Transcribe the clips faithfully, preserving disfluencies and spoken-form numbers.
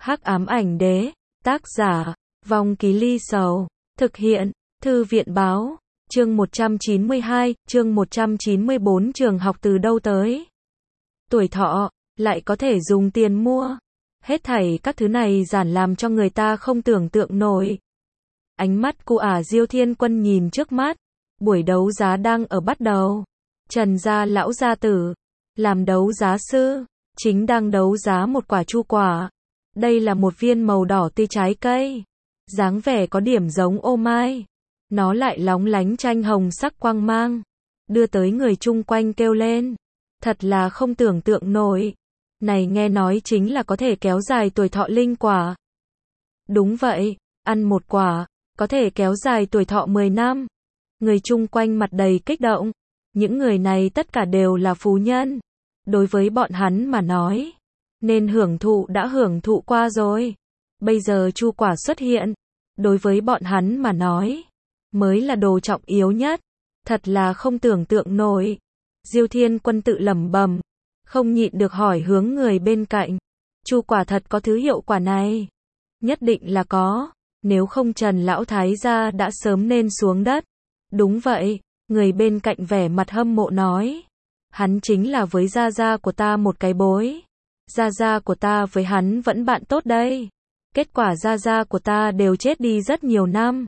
Hắc ám ảnh đế, tác giả, Vong Ký Ly Sầu, thực hiện, Thư viện báo, chương một trăm chín mươi hai, chương một trăm chín mươi bốn trường học từ đâu tới. Tuổi thọ, lại có thể dùng tiền mua. Hết thảy các thứ này giản làm cho người ta không tưởng tượng nổi. Ánh mắt của ả Diêu Thiên Quân nhìn trước mắt, buổi đấu giá đang ở bắt đầu. Trần gia lão gia tử, làm đấu giá sư, chính đang đấu giá một quả chu quả. Đây là một viên màu đỏ tươi trái cây, dáng vẻ có điểm giống ô mai. Nó lại lóng lánh tranh hồng sắc quang mang, đưa tới người chung quanh kêu lên. Thật là không tưởng tượng nổi. Này nghe nói chính là có thể kéo dài tuổi thọ linh quả. Đúng vậy, ăn một quả, có thể kéo dài tuổi thọ mười năm. Người chung quanh mặt đầy kích động. Những người này tất cả đều là phú nhân. Đối với bọn hắn mà nói, nên hưởng thụ đã hưởng thụ qua rồi. Bây giờ chu quả xuất hiện, đối với bọn hắn mà nói, mới là đồ trọng yếu nhất. Thật là không tưởng tượng nổi. Diêu Thiên Quân tự lẩm bẩm, không nhịn được hỏi hướng người bên cạnh. Chu quả thật có thứ hiệu quả này? Nhất định là có, nếu không Trần lão thái gia đã sớm nên xuống đất. Đúng vậy, người bên cạnh vẻ mặt hâm mộ nói. Hắn chính là với gia gia của ta một cái bối. Gia gia của ta với hắn vẫn bạn tốt đây. Kết quả gia gia của ta đều chết đi rất nhiều năm.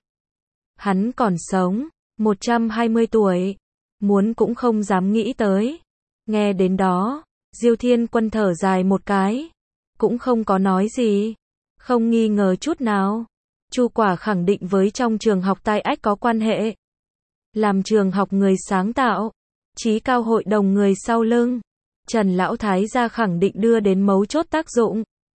Hắn còn sống, một trăm hai mươi tuổi. Muốn cũng không dám nghĩ tới. Nghe đến đó, Diêu Thiên Quân thở dài một cái. Cũng không có nói gì. Không nghi ngờ chút nào. Chu quả khẳng định với trong trường học tai ách có quan hệ. Làm trường học người sáng tạo, chí cao hội đồng người sau lưng, Trần lão thái gia khẳng định đưa đến mấu chốt tác dụng.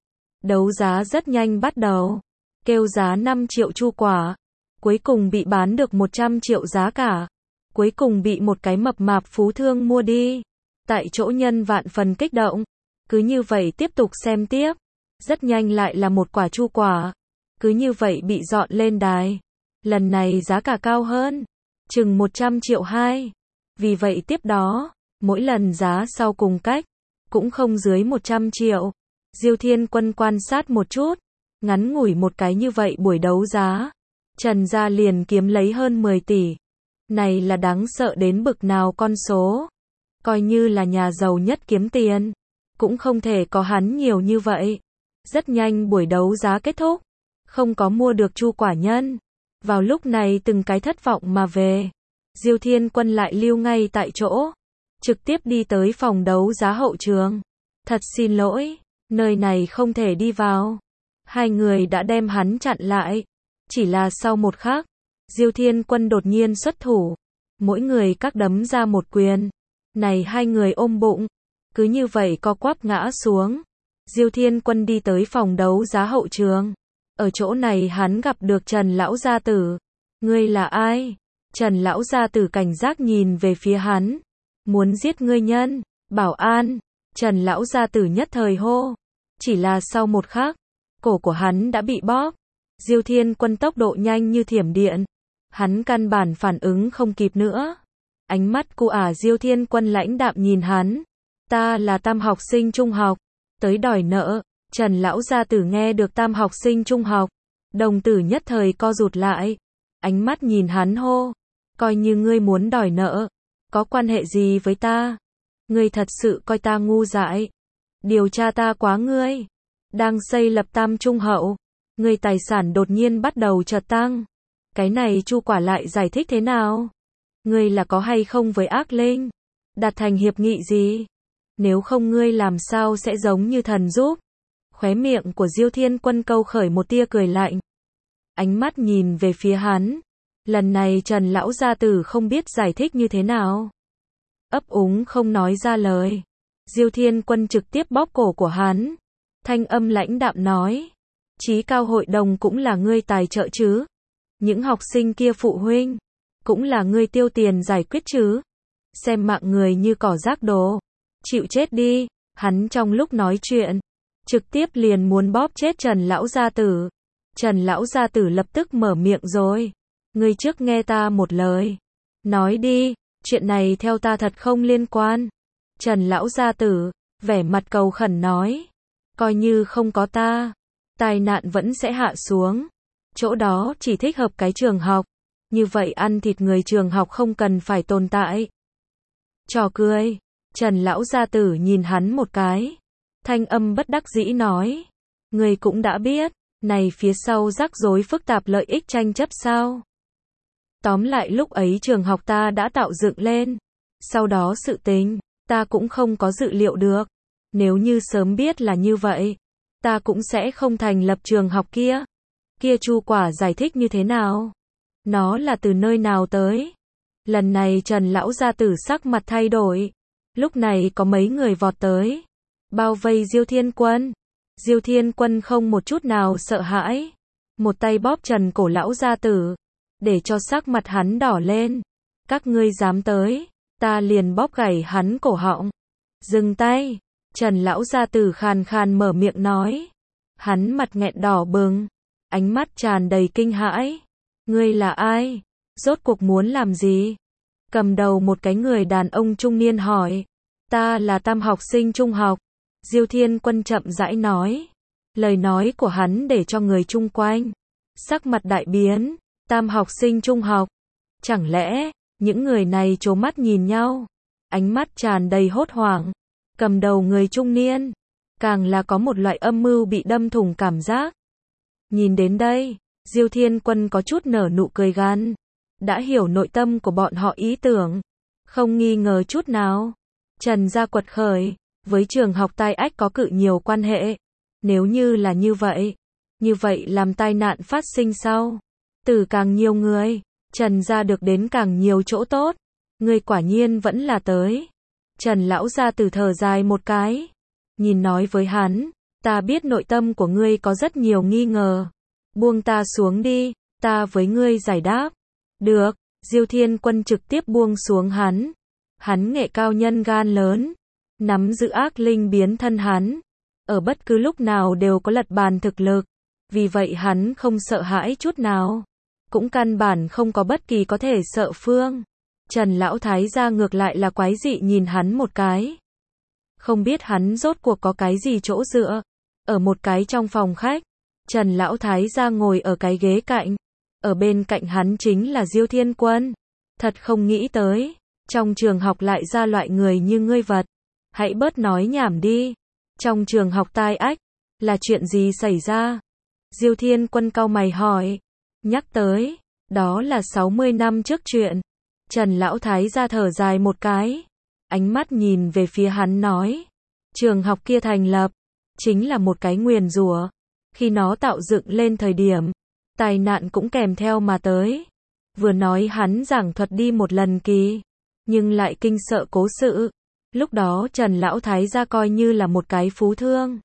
Đấu giá rất nhanh bắt đầu. Kêu giá năm triệu chu quả. Cuối cùng bị bán được một trăm triệu giá cả. Cuối cùng bị một cái mập mạp phú thương mua đi. Tại chỗ nhân vạn phần kích động. Cứ như vậy tiếp tục xem tiếp. Rất nhanh lại là một quả chu quả. Cứ như vậy bị dọn lên đài. Lần này giá cả cao hơn. Chừng một trăm triệu hai. Vì vậy tiếp đó, mỗi lần giá sau cùng cách, cũng không dưới một trăm triệu. Diêu Thiên Quân quan sát một chút. Ngắn ngủi một cái như vậy buổi đấu giá. Trần gia liền kiếm lấy hơn mười tỷ. Này là đáng sợ đến bực nào con số. Coi như là nhà giàu nhất kiếm tiền. Cũng không thể có hắn nhiều như vậy. Rất nhanh buổi đấu giá kết thúc. Không có mua được chu quả nhân. Vào lúc này từng cái thất vọng mà về. Diêu Thiên Quân lại lưu ngay tại chỗ. Trực tiếp đi tới phòng đấu giá hậu trường. Thật xin lỗi, nơi này không thể đi vào. Hai người đã đem hắn chặn lại. Chỉ là sau một khắc, Diêu Thiên Quân đột nhiên xuất thủ. Mỗi người các đấm ra một quyền. Này hai người ôm bụng. Cứ như vậy co quắp ngã xuống. Diêu Thiên Quân đi tới phòng đấu giá hậu trường. Ở chỗ này hắn gặp được Trần lão gia tử. Ngươi là ai? Trần lão gia tử cảnh giác nhìn về phía hắn. Muốn giết ngươi nhân. Bảo an. Trần lão gia tử nhất thời hô. Chỉ là sau một khắc, cổ của hắn đã bị bóp. Diêu Thiên Quân tốc độ nhanh như thiểm điện. Hắn căn bản phản ứng không kịp nữa. Ánh mắt của ả Diêu Thiên Quân lãnh đạm nhìn hắn. Ta là tam học sinh trung học. Tới đòi nợ. Trần lão gia tử nghe được tam học sinh trung học. Đồng tử nhất thời co rụt lại. Ánh mắt nhìn hắn hô. Coi như ngươi muốn đòi nợ. Có quan hệ gì với ta? Ngươi thật sự coi ta ngu dại. Điều tra ta quá ngươi. Đang xây lập tam trung hậu. Ngươi tài sản đột nhiên bắt đầu chợt tăng. Cái này chu quả lại giải thích thế nào? Ngươi là có hay không với ác linh? Đạt thành hiệp nghị gì? Nếu không ngươi làm sao sẽ giống như thần giúp? Khóe miệng của Diêu Thiên Quân câu khởi một tia cười lạnh. Ánh mắt nhìn về phía hắn. Lần này Trần lão gia tử không biết giải thích như thế nào. Ấp úng không nói ra lời. Diêu Thiên Quân trực tiếp bóp cổ của hắn. Thanh âm lãnh đạm nói. Chí cao hội đồng cũng là ngươi tài trợ chứ. Những học sinh kia phụ huynh. Cũng là ngươi tiêu tiền giải quyết chứ. Xem mạng người như cỏ rác đồ. Chịu chết đi. Hắn trong lúc nói chuyện. Trực tiếp liền muốn bóp chết Trần lão gia tử. Trần lão gia tử lập tức mở miệng rồi. Ngươi trước nghe ta một lời. Nói đi, chuyện này theo ta thật không liên quan. Trần lão gia tử, vẻ mặt cầu khẩn nói. Coi như không có ta. tai nạn vẫn sẽ hạ xuống. Chỗ đó chỉ thích hợp cái trường học. Như vậy ăn thịt người trường học không cần phải tồn tại. Trò cười. Trần lão gia tử nhìn hắn một cái. Thanh âm bất đắc dĩ nói. Người cũng đã biết, này phía sau rắc rối phức tạp lợi ích tranh chấp sao. Tóm lại lúc ấy trường học ta đã tạo dựng lên. Sau đó sự tình, ta cũng không có dự liệu được. Nếu như sớm biết là như vậy, ta cũng sẽ không thành lập trường học kia. Kia Chu Quả giải thích như thế nào? Nó là từ nơi nào tới? Lần này Trần lão gia tử sắc mặt thay đổi. Lúc này có mấy người vọt tới, bao vây Diêu Thiên Quân. Diêu Thiên Quân không một chút nào sợ hãi, một tay bóp Trần cổ lão gia tử, để cho sắc mặt hắn đỏ lên. Các ngươi dám tới, ta liền bóp gãy hắn cổ họng. Dừng tay. Trần lão gia tử khàn khàn mở miệng nói. Hắn mặt nghẹn đỏ bừng, ánh mắt tràn đầy kinh hãi. Ngươi là ai? Rốt cuộc muốn làm gì? Cầm đầu một cái người đàn ông trung niên hỏi. Ta là tam học sinh trung học. Diêu Thiên Quân chậm rãi nói. Lời nói của hắn để cho người chung quanh sắc mặt đại biến. Tam học sinh trung học. Chẳng lẽ những người này trố mắt nhìn nhau, ánh mắt tràn đầy hốt hoảng. Cầm đầu người trung niên càng là có một loại âm mưu bị đâm thủng cảm giác. Nhìn đến đây, Diêu Thiên Quân có chút nở nụ cười gằn, đã hiểu nội tâm của bọn họ ý tưởng, không nghi ngờ chút nào. Trần gia quật khởi, với trường học Tai Ách có cự nhiều quan hệ. Nếu như là như vậy, như vậy làm tai nạn phát sinh sau, từ càng nhiều người, Trần gia được đến càng nhiều chỗ tốt. Ngươi quả nhiên vẫn là tới. Trần lão gia tử thở dài một cái, nhìn nói với hắn, ta biết nội tâm của ngươi có rất nhiều nghi ngờ. Buông ta xuống đi, ta với ngươi giải đáp. Được, Diêu Thiên Quân trực tiếp buông xuống hắn. Hắn nghệ cao nhân gan lớn, nắm giữ ác linh biến thân hắn. Ở bất cứ lúc nào đều có lật bàn thực lực. Vì vậy hắn không sợ hãi chút nào. Cũng căn bản không có bất kỳ có thể sợ phương. Trần lão thái gia ngược lại là quái dị nhìn hắn một cái. Không biết hắn rốt cuộc có cái gì chỗ dựa. Ở một cái trong phòng khách, Trần lão thái gia ngồi ở cái ghế cạnh. Ở bên cạnh hắn chính là Diêu Thiên Quân. Thật không nghĩ tới, trong trường học lại ra loại người như ngươi vật. Hãy bớt nói nhảm đi. Trong trường học Tai Ách, là chuyện gì xảy ra? Diêu Thiên Quân cau mày hỏi. Nhắc tới, đó là sáu mươi năm trước chuyện. Trần lão thái gia thở dài một cái, ánh mắt nhìn về phía hắn nói. Trường học kia thành lập, chính là một cái nguyền rủa. Khi nó tạo dựng lên thời điểm, tai nạn cũng kèm theo mà tới. Vừa nói hắn giảng thuật đi một lần kỳ, nhưng lại kinh sợ cố sự. Lúc đó Trần lão thái gia coi như là một cái phú thương.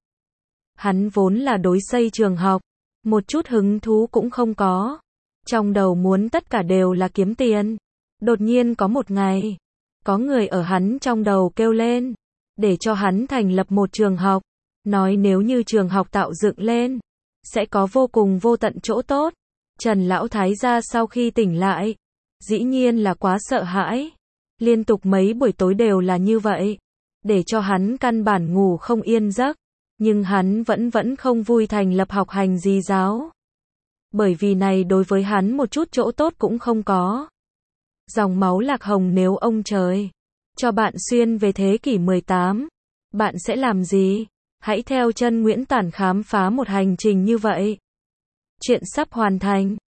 Hắn vốn là đối xây trường học, một chút hứng thú cũng không có. Trong đầu muốn tất cả đều là kiếm tiền. Đột nhiên có một ngày, có người ở hắn trong đầu kêu lên, để cho hắn thành lập một trường học. Nói nếu như trường học tạo dựng lên, sẽ có vô cùng vô tận chỗ tốt. Trần lão thái gia sau khi tỉnh lại, dĩ nhiên là quá sợ hãi. Liên tục mấy buổi tối đều là như vậy, để cho hắn căn bản ngủ không yên giấc. Nhưng hắn vẫn vẫn không vui thành lập học hành gì giáo. Bởi vì này đối với hắn một chút chỗ tốt cũng không có. Dòng máu lạc hồng nếu ông trời cho bạn xuyên về thế kỷ mười tám, bạn sẽ làm gì? Hãy theo chân Nguyễn Tản khám phá một hành trình như vậy. Chuyện sắp hoàn thành.